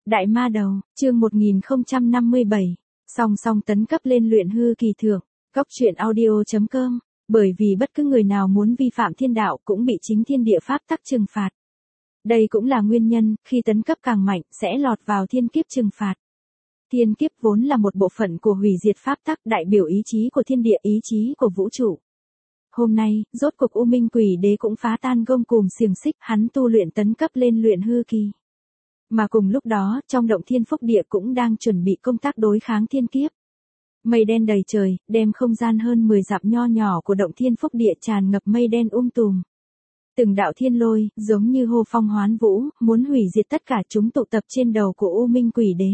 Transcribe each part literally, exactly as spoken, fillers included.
Đại ma đầu, chương một nghìn không trăm năm mươi bảy, song song tấn cấp lên luyện hư kỳ thượng, góc truyện audio chấm com, bởi vì bất cứ người nào muốn vi phạm thiên đạo cũng bị chính thiên địa pháp tắc trừng phạt. Đây cũng là nguyên nhân, khi tấn cấp càng mạnh, sẽ lọt vào thiên kiếp trừng phạt. Thiên kiếp vốn là một bộ phận của hủy diệt pháp tắc, đại biểu ý chí của thiên địa, ý chí của vũ trụ. Hôm nay, rốt cuộc U Minh Quỷ Đế cũng phá tan gông cùm xiềng xích, hắn tu luyện tấn cấp lên luyện hư kỳ. Mà cùng lúc đó, trong động thiên phúc địa cũng đang chuẩn bị công tác đối kháng thiên kiếp. Mây đen đầy trời, đem không gian hơn mười dặm nho nhỏ của động thiên phúc địa tràn ngập mây đen um tùm. Từng đạo thiên lôi, giống như hô phong hoán vũ, muốn hủy diệt tất cả chúng tụ tập trên đầu của U Minh Quỷ Đế.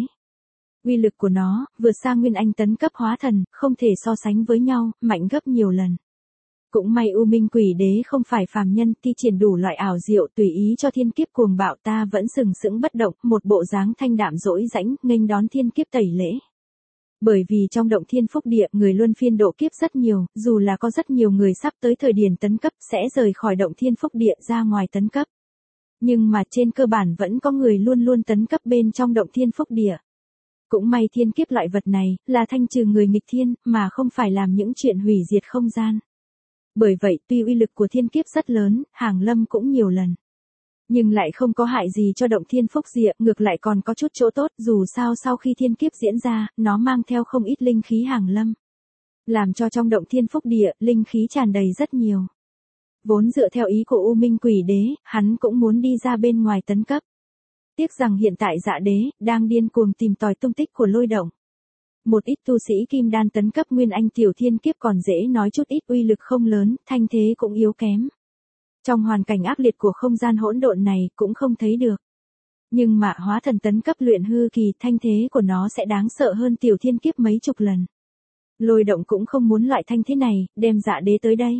Uy lực của nó, vượt xa Nguyên Anh tấn cấp hóa thần, không thể so sánh với nhau, mạnh gấp nhiều lần. Cũng may U Minh Quỷ Đế không phải phàm nhân, thi triển đủ loại ảo diệu tùy ý cho thiên kiếp cuồng bạo, ta vẫn sừng sững bất động, một bộ dáng thanh đạm dỗi rãnh, nghênh đón thiên kiếp tẩy lễ. Bởi vì trong động thiên phúc địa, người luân phiên độ kiếp rất nhiều, dù là có rất nhiều người sắp tới thời điểm tấn cấp sẽ rời khỏi động thiên phúc địa ra ngoài tấn cấp. Nhưng mà trên cơ bản vẫn có người luôn luôn tấn cấp bên trong động thiên phúc địa. Cũng may thiên kiếp loại vật này, là thanh trừ người nghịch thiên, mà không phải làm những chuyện hủy diệt không gian. Bởi vậy, tuy uy lực của thiên kiếp rất lớn, hàng lâm cũng nhiều lần. Nhưng lại không có hại gì cho động thiên phúc địa, ngược lại còn có chút chỗ tốt, dù sao sau khi thiên kiếp diễn ra, nó mang theo không ít linh khí hàng lâm. Làm cho trong động thiên phúc địa, linh khí tràn đầy rất nhiều. Vốn dựa theo ý của U Minh Quỷ Đế, hắn cũng muốn đi ra bên ngoài tấn cấp. Tiếc rằng hiện tại Dạ Đế, đang điên cuồng tìm tòi tung tích của lôi động. Một ít tu sĩ kim đan tấn cấp Nguyên Anh tiểu thiên kiếp còn dễ nói chút ít, uy lực không lớn, thanh thế cũng yếu kém. Trong hoàn cảnh ác liệt của không gian hỗn độn này cũng không thấy được. Nhưng mà hóa thần tấn cấp luyện hư kỳ, thanh thế của nó sẽ đáng sợ hơn tiểu thiên kiếp mấy chục lần. Lôi động cũng không muốn loại thanh thế này, đem Dạ Đế tới đây.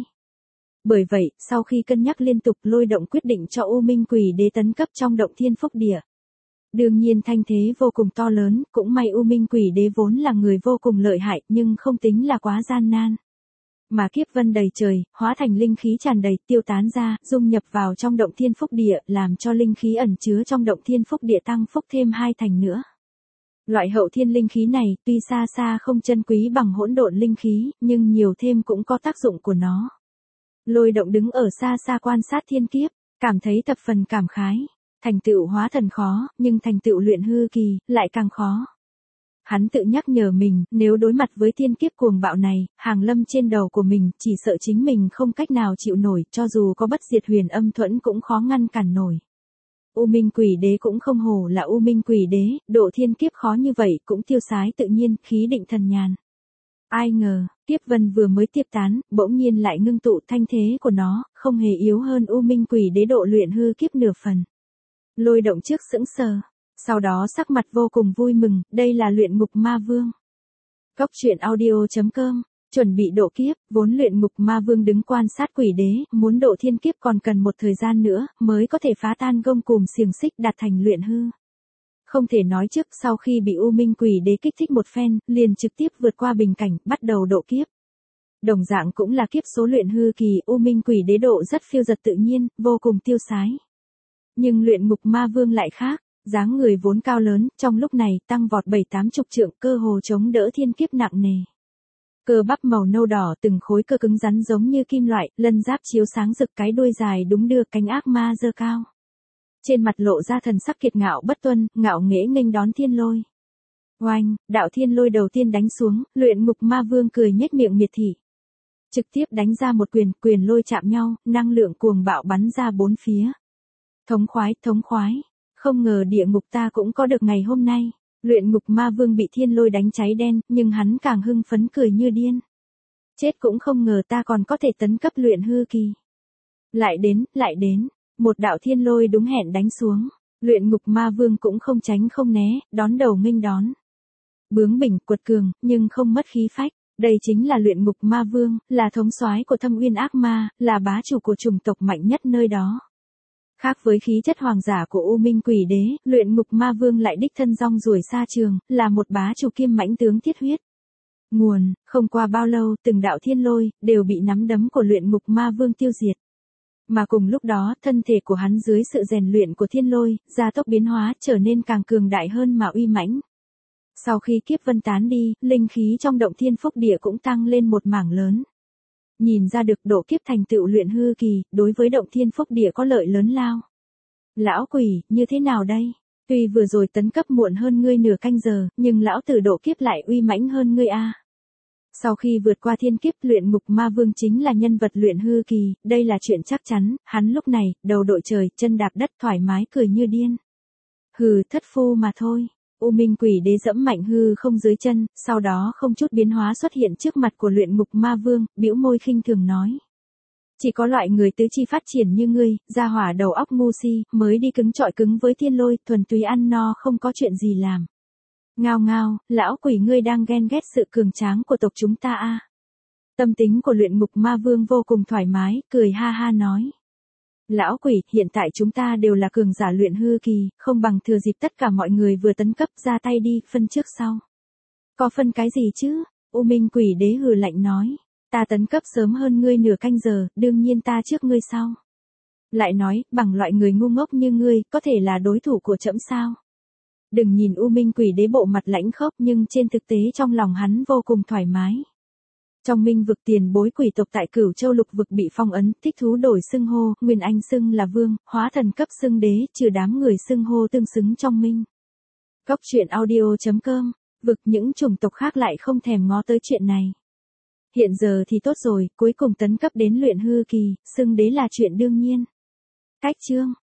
Bởi vậy, sau khi cân nhắc liên tục, lôi động quyết định cho U Minh Quỷ Đế tấn cấp trong động thiên phúc địa. Đương nhiên thanh thế vô cùng to lớn, cũng may U Minh Quỷ Đế vốn là người vô cùng lợi hại, nhưng không tính là quá gian nan. Mà kiếp vân đầy trời, hóa thành linh khí tràn đầy, tiêu tán ra, dung nhập vào trong động thiên phúc địa, làm cho linh khí ẩn chứa trong động thiên phúc địa tăng phúc thêm hai thành nữa. Loại hậu thiên linh khí này, tuy xa xa không chân quý bằng hỗn độn linh khí, nhưng nhiều thêm cũng có tác dụng của nó. Lôi động đứng ở xa xa quan sát thiên kiếp, cảm thấy thập phần cảm khái. Thành tựu hóa thần khó, nhưng thành tựu luyện hư kỳ, lại càng khó. Hắn tự nhắc nhở mình, nếu đối mặt với thiên kiếp cuồng bạo này, hàng lâm trên đầu của mình, chỉ sợ chính mình không cách nào chịu nổi, cho dù có bất diệt huyền âm thuẫn cũng khó ngăn cản nổi. U Minh Quỷ Đế cũng không hổ là U Minh Quỷ Đế, độ thiên kiếp khó như vậy cũng tiêu sái tự nhiên, khí định thần nhàn. Ai ngờ, kiếp vân vừa mới tiếp tán, bỗng nhiên lại ngưng tụ, thanh thế của nó, không hề yếu hơn U Minh Quỷ Đế độ luyện hư kiếp nửa phần. Lôi động trước sững sờ, sau đó sắc mặt vô cùng vui mừng, đây là luyện ngục ma vương. Góc truyện audio chấm com, chuẩn bị độ kiếp, vốn luyện ngục ma vương đứng quan sát quỷ đế, muốn độ thiên kiếp còn cần một thời gian nữa, mới có thể phá tan gông cùm xiềng xích đạt thành luyện hư. Không thể nói trước sau khi bị U Minh Quỷ Đế kích thích một phen, liền trực tiếp vượt qua bình cảnh, bắt đầu độ kiếp. Đồng dạng cũng là kiếp số luyện hư kỳ, U Minh Quỷ Đế độ rất phiêu dật tự nhiên, vô cùng tiêu sái. Nhưng luyện ngục ma vương lại khác, dáng người vốn cao lớn, trong lúc này tăng vọt bảy tám chục trượng, cơ hồ chống đỡ thiên kiếp nặng nề. Cơ bắp màu nâu đỏ, từng khối cơ cứng rắn giống như kim loại, lân giáp chiếu sáng rực, cái đuôi dài đúng đưa, cánh ác ma giơ cao. Trên mặt lộ ra thần sắc kiệt ngạo bất tuân, ngạo nghễ nghênh đón thiên lôi. Oanh, đạo thiên lôi đầu tiên đánh xuống, luyện ngục ma vương cười nhếch miệng miệt thị. Trực tiếp đánh ra một quyền, quyền lôi chạm nhau, năng lượng cuồng bạo bắn ra bốn phía. Thống khoái, thống khoái, không ngờ địa ngục ta cũng có được ngày hôm nay. Luyện ngục ma vương bị thiên lôi đánh cháy đen, nhưng hắn càng hưng phấn cười như điên. Chết cũng không ngờ ta còn có thể tấn cấp luyện hư kỳ. Lại đến, lại đến, một đạo thiên lôi đúng hẹn đánh xuống. Luyện ngục ma vương cũng không tránh không né, đón đầu nghênh đón. Bướng bỉnh, quật cường, nhưng không mất khí phách. Đây chính là luyện ngục ma vương, là thống soái của Thâm Uyên ác ma, là bá chủ của chủng tộc mạnh nhất nơi đó. Khác với khí chất hoàng giả của U Minh Quỷ Đế, luyện ngục ma vương lại đích thân rong ruổi xa trường, là một bá chủ kim mãnh tướng thiết huyết. Nguồn, không qua bao lâu, từng đạo thiên lôi, đều bị nắm đấm của luyện ngục ma vương tiêu diệt. Mà cùng lúc đó, thân thể của hắn dưới sự rèn luyện của thiên lôi, gia tốc biến hóa trở nên càng cường đại hơn mà uy mãnh. Sau khi kiếp vân tán đi, linh khí trong động thiên phúc địa cũng tăng lên một mảng lớn. Nhìn ra được độ kiếp thành tựu luyện hư kỳ, đối với động thiên phúc địa có lợi lớn lao. Lão quỷ, như thế nào đây? Tuy vừa rồi tấn cấp muộn hơn ngươi nửa canh giờ, nhưng lão tử độ kiếp lại uy mãnh hơn ngươi a. Sau khi vượt qua thiên kiếp, luyện ngục ma vương chính là nhân vật luyện hư kỳ, đây là chuyện chắc chắn, hắn lúc này, đầu đội trời, chân đạp đất thoải mái cười như điên. Hừ, thất phu mà thôi. U Minh Quỷ Đế dẫm mạnh hư không dưới chân, sau đó không chút biến hóa xuất hiện trước mặt của luyện ngục ma vương, bĩu môi khinh thường nói. Chỉ có loại người tứ chi phát triển như ngươi, gia hỏa đầu óc ngu si, mới đi cứng trọi cứng với thiên lôi, thuần túy ăn no không có chuyện gì làm. Ngao ngao, lão quỷ ngươi đang ghen ghét sự cường tráng của tộc chúng ta a. Tâm tính của luyện ngục ma vương vô cùng thoải mái, cười ha ha nói. Lão quỷ, hiện tại chúng ta đều là cường giả luyện hư kỳ, không bằng thừa dịp tất cả mọi người vừa tấn cấp ra tay đi, phân trước sau. Có phân cái gì chứ? U Minh Quỷ Đế hừ lạnh nói. Ta tấn cấp sớm hơn ngươi nửa canh giờ, đương nhiên ta trước ngươi sau. Lại nói, bằng loại người ngu ngốc như ngươi, có thể là đối thủ của trẫm sao? Đừng nhìn U Minh Quỷ Đế bộ mặt lãnh khốc nhưng trên thực tế trong lòng hắn vô cùng thoải mái. Trong minh vực tiền bối quỷ tộc tại Cửu Châu lục vực bị phong ấn, thích thú đổi xưng hô, Nguyên Anh xưng là vương, hóa thần cấp xưng đế, trừ đám người xưng hô tương xứng trong minh. Cốc truyện audio chấm com, vực những chủng tộc khác lại không thèm ngó tới chuyện này. Hiện giờ thì tốt rồi, cuối cùng tấn cấp đến luyện hư kỳ, xưng đế là chuyện đương nhiên. Cách chương